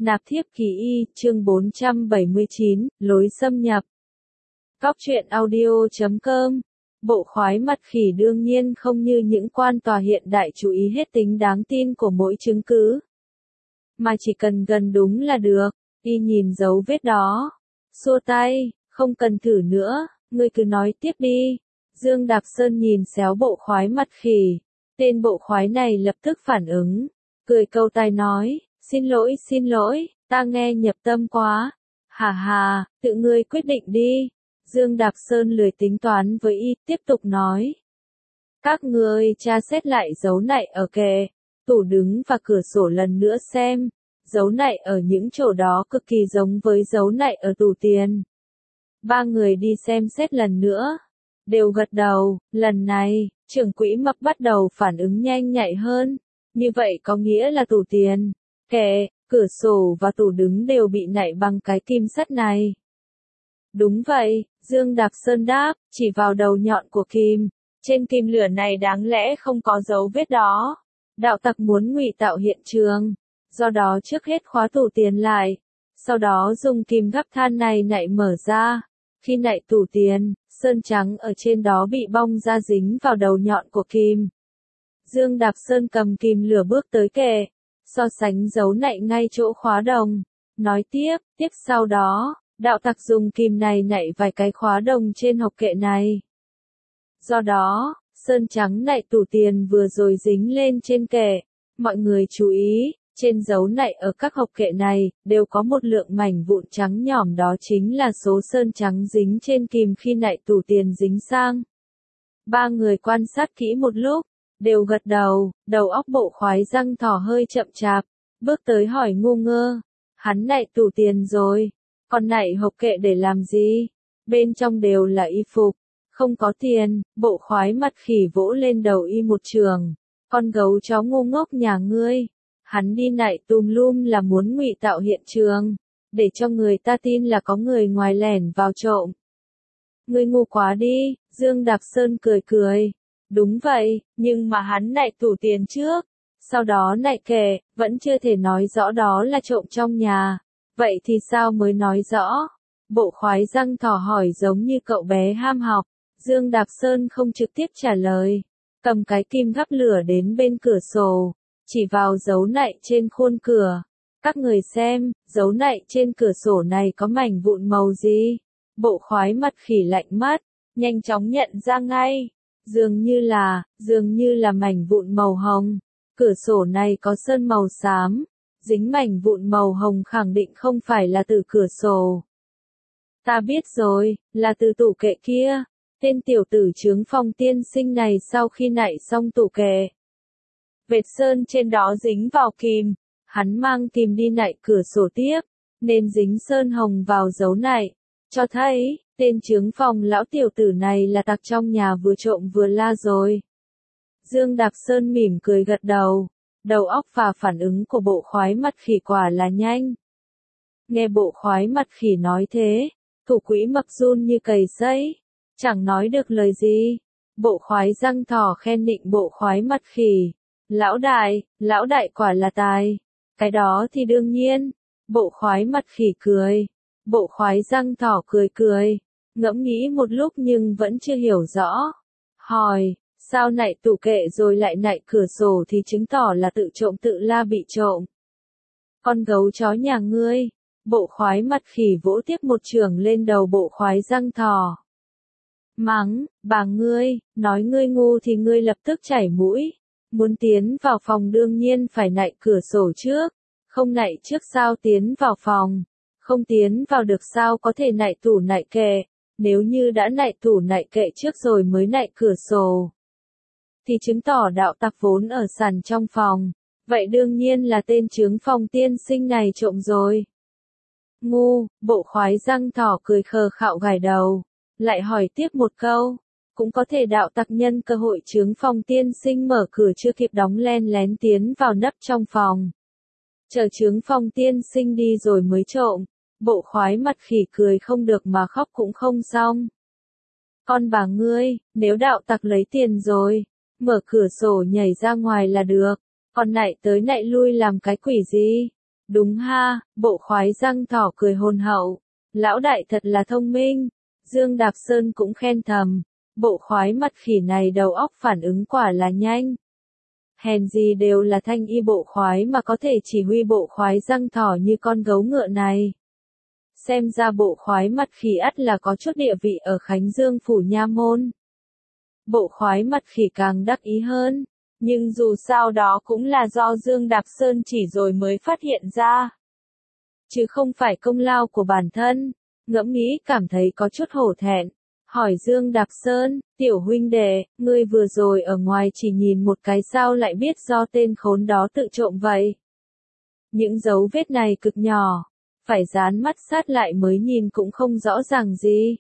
Nạp thiếp kỳ y, chương 479, lối xâm nhập. Cóc truyện audio.com. Bộ khoái mặt khỉ đương nhiên không như những quan tòa hiện đại chú ý hết tính đáng tin của mỗi chứng cứ. Mà chỉ cần gần đúng là được, y nhìn dấu vết đó. Xua tay, không cần thử nữa, ngươi cứ nói tiếp đi. Dương Đạp Sơn nhìn xéo bộ khoái mặt khỉ. Tên bộ khoái này lập tức phản ứng, cười câu tai nói. Xin lỗi, ta nghe nhập tâm quá. Hà hà, tự ngươi quyết định đi. Dương Đạp Sơn lười tính toán với y, tiếp tục nói. Các ngươi tra xét lại dấu nại ở kệ, tủ đứng và cửa sổ lần nữa xem. Dấu nại ở những chỗ đó cực kỳ giống với dấu nại ở tủ tiền. Ba người đi xem xét lần nữa. Đều gật đầu, lần này, trưởng quỹ Mập bắt đầu phản ứng nhanh nhạy hơn. Như vậy có nghĩa là tủ tiền, kệ, cửa sổ và tủ đứng đều bị nạy bằng cái kim sắt này. Đúng vậy, Dương Đạp Sơn đáp, chỉ vào đầu nhọn của kim. Trên kim lửa này đáng lẽ không có dấu vết đó. Đạo tặc muốn ngụy tạo hiện trường. Do đó trước hết khóa tủ tiền lại. Sau đó dùng kim gắp than này nạy mở ra. Khi nạy tủ tiền, sơn trắng ở trên đó bị bong ra dính vào đầu nhọn của kim. Dương Đạp Sơn cầm kim lửa bước tới kệ. So sánh dấu nạy ngay chỗ khóa đồng. Nói tiếp sau đó, đạo tặc dùng kim này nạy vài cái khóa đồng trên hộc kệ này. Do đó, sơn trắng nạy tủ tiền vừa rồi dính lên trên kệ. Mọi người chú ý, trên dấu nạy ở các hộc kệ này, đều có một lượng mảnh vụn trắng nhỏm, đó chính là số sơn trắng dính trên kim khi nạy tủ tiền dính sang. Ba người quan sát kỹ một lúc, đều gật đầu, đầu óc bộ khoái răng thỏ hơi chậm chạp, bước tới hỏi ngu ngơ. Hắn nạy tủ tiền rồi, còn nạy hộp kệ để làm gì? Bên trong đều là y phục, không có tiền. Bộ khoái mặt khỉ vỗ lên đầu y một trường. Con gấu chó ngu ngốc nhà ngươi. Hắn đi nạy tùm lum là muốn ngụy tạo hiện trường, để cho người ta tin là có người ngoài lẻn vào trộm. Ngươi ngu quá đi, Dương Đạp Sơn cười. Đúng vậy, nhưng mà hắn nạy tủ tiền trước, sau đó nạy kệ, vẫn chưa thể nói rõ đó là trộm trong nhà. Vậy thì sao mới nói rõ? Bộ khoái răng thỏ hỏi giống như cậu bé ham học. Dương Đạp Sơn không trực tiếp trả lời. Cầm cái kim gắp lửa đến bên cửa sổ, chỉ vào dấu nạy trên khuôn cửa. Các người xem, dấu nạy trên cửa sổ này có mảnh vụn màu gì? Bộ khoái mặt khỉ lạnh mắt, nhanh chóng nhận ra ngay. Dường như là mảnh vụn màu hồng. Cửa sổ này có sơn màu xám, dính mảnh vụn màu hồng khẳng định không phải là từ cửa sổ. Ta biết rồi, là từ tủ kệ kia. Tên tiểu tử Chướng Phong tiên sinh này sau khi nạy xong tủ kệ, vệt sơn trên đó dính vào kim, hắn mang kim đi nạy cửa sổ tiếp, nên dính sơn hồng vào dấu nạy, cho thấy tên Chướng Phong lão tiểu tử này là tặc trong nhà vừa trộm vừa la rồi. Dương Đạp Sơn mỉm cười gật đầu, đầu óc và phản ứng của bộ khoái mặt khỉ quả là nhanh. Nghe bộ khoái mặt khỉ nói thế, thủ quỹ Mập run như cầy sấy, chẳng nói được lời gì. Bộ khoái răng thỏ khen nịnh bộ khoái mặt khỉ. Lão đại quả là tài. Cái đó thì đương nhiên. Bộ khoái mặt khỉ cười. Bộ khoái răng thỏ cười. Ngẫm nghĩ một lúc nhưng vẫn chưa hiểu rõ. Hỏi, sao nạy tủ kệ rồi lại nạy cửa sổ thì chứng tỏ là tự trộm tự la bị trộm. Con gấu chó nhà ngươi. Bộ khoái mặt khỉ vỗ tiếp một chưởng lên đầu bộ khoái răng thỏ. Mắng, bà ngươi, nói ngươi ngu thì ngươi lập tức chảy mũi. Muốn tiến vào phòng đương nhiên phải nạy cửa sổ trước. Không nạy trước sao tiến vào phòng. Không tiến vào được sao có thể nạy tủ nạy kệ. Nếu như đã nạy tủ nạy kệ trước rồi mới nạy cửa sổ, thì chứng tỏ đạo tặc vốn ở sàn trong phòng. Vậy đương nhiên là tên Chướng Phong tiên sinh này trộm rồi. Ngu, bộ khoái răng thỏ cười khờ khạo gài đầu. Lại hỏi tiếp một câu, cũng có thể đạo tặc nhân cơ hội Chướng Phong tiên sinh mở cửa chưa kịp đóng len lén tiến vào nấp trong phòng. Chờ Chướng Phong tiên sinh đi rồi mới trộm. Bộ khoái mặt khỉ cười không được mà khóc cũng không xong. Con bà ngươi, nếu đạo tặc lấy tiền rồi, mở cửa sổ nhảy ra ngoài là được, còn nạy tới nạy lui làm cái quỷ gì? Đúng ha, bộ khoái răng thỏ cười hồn hậu. Lão đại thật là thông minh. Dương Đạp Sơn cũng khen thầm. Bộ khoái mặt khỉ này đầu óc phản ứng quả là nhanh. Hèn gì đều là thanh y bộ khoái mà có thể chỉ huy bộ khoái răng thỏ như con gấu ngựa này. Xem ra bộ khoái mặt khỉ ắt là có chút địa vị ở Khánh Dương phủ nha môn. Bộ khoái mặt khỉ càng đắc ý hơn. Nhưng dù sao đó cũng là do Dương Đạp Sơn chỉ rồi mới phát hiện ra. Chứ không phải công lao của bản thân. Ngẫm nghĩ cảm thấy có chút hổ thẹn. Hỏi Dương Đạp Sơn, tiểu huynh đệ, ngươi vừa rồi ở ngoài chỉ nhìn một cái sao lại biết do tên khốn đó tự trộm vậy? Những dấu vết này cực nhỏ. Phải dán mắt sát lại mới nhìn cũng không rõ ràng gì.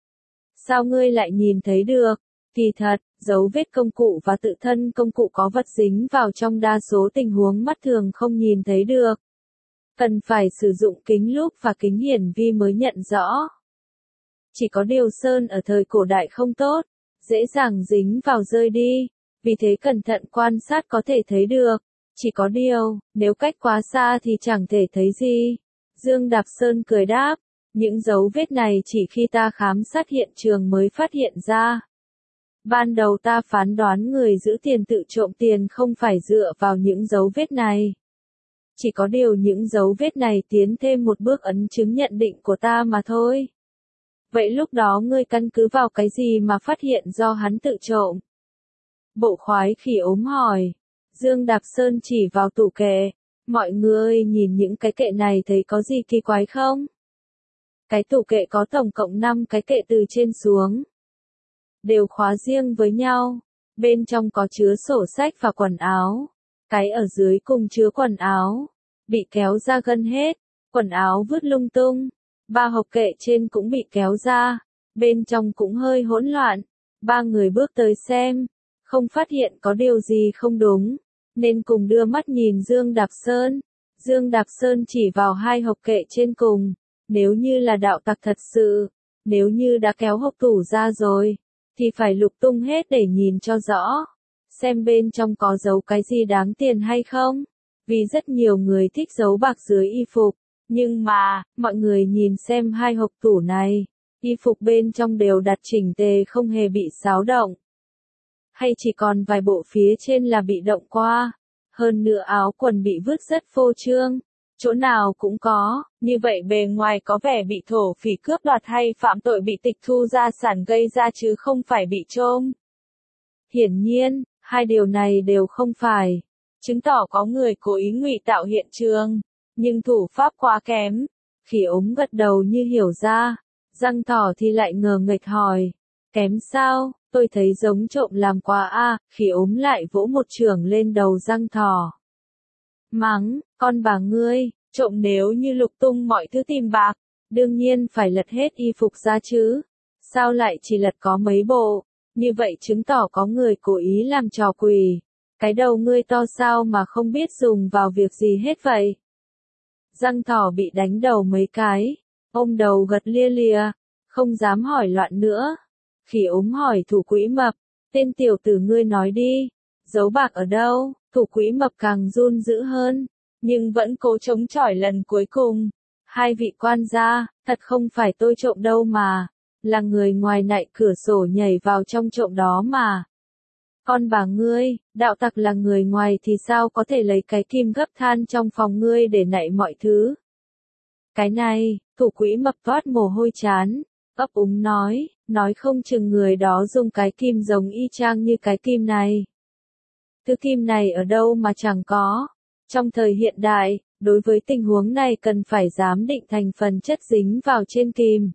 Sao ngươi lại nhìn thấy được? Kỳ thật, dấu vết công cụ và tự thân công cụ có vật dính vào trong đa số tình huống mắt thường không nhìn thấy được. Cần phải sử dụng kính lúp và kính hiển vi mới nhận rõ. Chỉ có điều sơn ở thời cổ đại không tốt, dễ dàng dính vào rơi đi, vì thế cẩn thận quan sát có thể thấy được. Chỉ có điều, nếu cách quá xa thì chẳng thể thấy gì. Dương Đạp Sơn cười đáp, những dấu vết này chỉ khi ta khám sát hiện trường mới phát hiện ra. Ban đầu ta phán đoán người giữ tiền tự trộm tiền không phải dựa vào những dấu vết này. Chỉ có điều những dấu vết này tiến thêm một bước ấn chứng nhận định của ta mà thôi. Vậy lúc đó ngươi căn cứ vào cái gì mà phát hiện do hắn tự trộm? Bộ khoái khỉ ốm hỏi. Dương Đạp Sơn chỉ vào tủ kệ. Mọi người nhìn những cái kệ này thấy có gì kỳ quái không? Cái tủ kệ có tổng cộng 5 cái kệ từ trên xuống. Đều khóa riêng với nhau. Bên trong có chứa sổ sách và quần áo. Cái ở dưới cùng chứa quần áo. Bị kéo ra gần hết. Quần áo vứt lung tung. 3 hộp kệ trên cũng bị kéo ra. Bên trong cũng hơi hỗn loạn. 3 người bước tới xem. Không phát hiện có điều gì không đúng. Nên cùng đưa mắt nhìn Dương Đạp Sơn. Dương Đạp Sơn chỉ vào 2 hộp kệ trên cùng. Nếu như là đạo tặc thật sự. Nếu như đã kéo hộp tủ ra rồi. Thì phải lục tung hết để nhìn cho rõ. Xem bên trong có giấu cái gì đáng tiền hay không. Vì rất nhiều người thích giấu bạc dưới y phục. Nhưng mà, mọi người nhìn xem 2 hộp tủ này. Y phục bên trong đều đặt chỉnh tề không hề bị xáo động. Hay chỉ còn vài bộ phía trên là bị động qua. Hơn nữa áo quần bị vứt rất phô trương. Chỗ nào cũng có, như vậy bề ngoài có vẻ bị thổ phỉ cướp đoạt hay phạm tội bị tịch thu gia sản gây ra chứ không phải bị trộm. Hiển nhiên, 2 điều này đều không phải. Chứng tỏ có người cố ý ngụy tạo hiện trường. Nhưng thủ pháp quá kém. Khỉ ốm gật đầu như hiểu ra. Răng thỏ thì lại ngờ nghệch hỏi. Kém sao, tôi thấy giống trộm làm quá a. Khỉ ốm lại vỗ một chưởng lên đầu răng thỏ. Mắng, con bà ngươi, trộm nếu như lục tung mọi thứ tìm bạc. Đương nhiên phải lật hết y phục ra chứ. Sao lại chỉ lật có mấy bộ. Như vậy chứng tỏ có người cố ý làm trò quỷ. Cái đầu ngươi to sao mà không biết dùng vào việc gì hết vậy. Răng thỏ bị đánh đầu mấy cái, ôm đầu gật lia lịa, không dám hỏi loạn nữa. Khỉ ốm hỏi thủ quỹ mập, tên tiểu tử ngươi nói đi, giấu bạc ở đâu? Thủ quỹ mập càng run dữ hơn, nhưng vẫn cố chống chọi lần cuối cùng. 2 vị quan gia, thật không phải tôi trộm đâu mà, là người ngoài nạy cửa sổ nhảy vào trong trộm đó mà. Con bà ngươi, đạo tặc là người ngoài thì sao có thể lấy cái kim gấp than trong phòng ngươi để nạy mọi thứ. Cái này, thủ quỹ mập toát mồ hôi chán, ấp úng nói không chừng người đó dùng cái kim giống y chang như cái kim này. Thứ kim này ở đâu mà chẳng có. Trong thời hiện đại, đối với tình huống này cần phải giám định thành phần chất dính vào trên kim.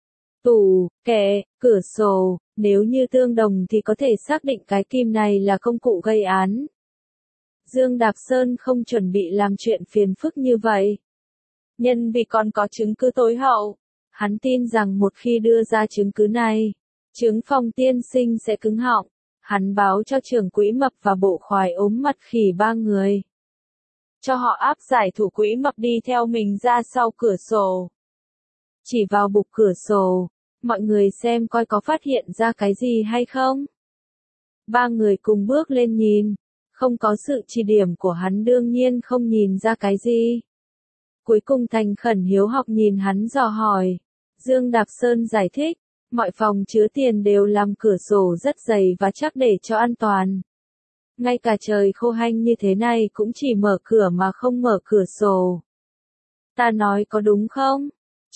Tủ, kệ, cửa sổ, nếu như tương đồng thì có thể xác định cái kim này là công cụ gây án. Dương Đạp Sơn không chuẩn bị làm chuyện phiền phức như vậy. Nhân vì còn có chứng cứ tối hậu, hắn tin rằng một khi đưa ra chứng cứ này, chứng Phong tiên sinh sẽ cứng họng. Hắn báo cho trưởng quỹ mập và bộ khoái ốm mặt khỉ 3 người. Cho họ áp giải thủ quỹ mập đi theo mình ra sau cửa sổ. Chỉ vào bục cửa sổ, mọi người xem coi có phát hiện ra cái gì hay không. 3 người cùng bước lên nhìn, không có sự chỉ điểm của hắn đương nhiên không nhìn ra cái gì. cuối cùng thành khẩn hiếu học nhìn hắn dò hỏi. Dương Đạp Sơn giải thích, mọi phòng chứa tiền đều làm cửa sổ rất dày và chắc để cho an toàn. Ngay cả trời khô hanh như thế này cũng chỉ mở cửa mà không mở cửa sổ. Ta nói có đúng không?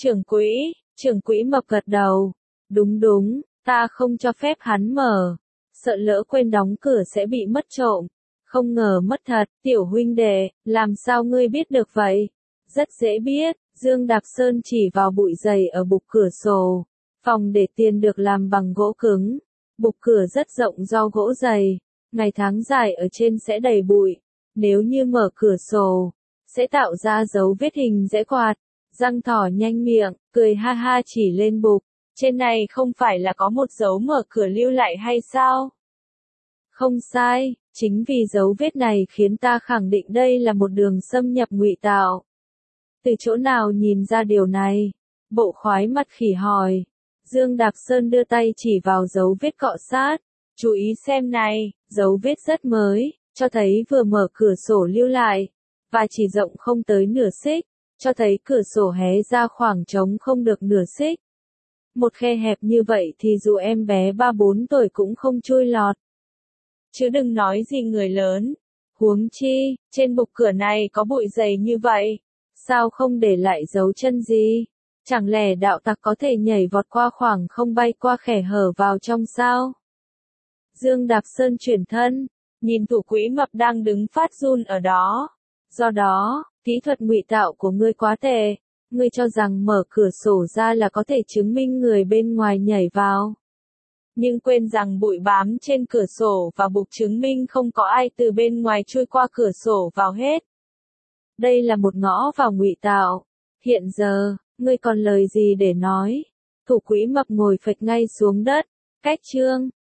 Trưởng quỹ mập gật đầu. Đúng đúng, ta không cho phép hắn mở. Sợ lỡ quên đóng cửa sẽ bị mất trộm. Không ngờ mất thật, tiểu huynh đệ, làm sao ngươi biết được vậy? Rất dễ biết, Dương Đạp Sơn chỉ vào bụi dày ở bục cửa sổ. Phòng để tiền được làm bằng gỗ cứng. Bục cửa rất rộng do gỗ dày. Ngày tháng dài ở trên sẽ đầy bụi. Nếu như mở cửa sổ, sẽ tạo ra dấu vết hình rẽ quạt. Răng thỏ nhanh miệng, cười ha ha chỉ lên bục. Trên này không phải là có một dấu mở cửa lưu lại hay sao? Không sai, chính vì dấu vết này khiến ta khẳng định đây là một đường xâm nhập ngụy tạo. Từ chỗ nào nhìn ra điều này? Bộ khoái mặt khỉ hỏi. Dương Đạp Sơn đưa tay chỉ vào dấu vết cọ sát. Chú ý xem này, dấu vết rất mới, cho thấy vừa mở cửa sổ lưu lại, và chỉ rộng không tới nửa xích, cho thấy cửa sổ hé ra khoảng trống không được nửa xích. Một khe hẹp như vậy thì dù em bé 3-4 tuổi cũng không chui lọt. Chứ đừng nói gì người lớn. Huống chi, trên bục cửa này có bụi dày như vậy. Sao không để lại dấu chân gì? Chẳng lẽ đạo tặc có thể nhảy vọt qua khoảng không bay qua khe hở vào trong sao? Dương Đạp Sơn chuyển thân, nhìn thủ quỹ mập đang đứng phát run ở đó. Do đó, kỹ thuật ngụy tạo của ngươi quá tệ. Ngươi cho rằng mở cửa sổ ra là có thể chứng minh người bên ngoài nhảy vào. Nhưng quên rằng bụi bám trên cửa sổ và bục chứng minh không có ai từ bên ngoài chui qua cửa sổ vào hết. Đây là một ngõ vào ngụy tạo. Hiện giờ, ngươi còn lời gì để nói? Thủ quỹ mập ngồi phịch ngay xuống đất. Cách chương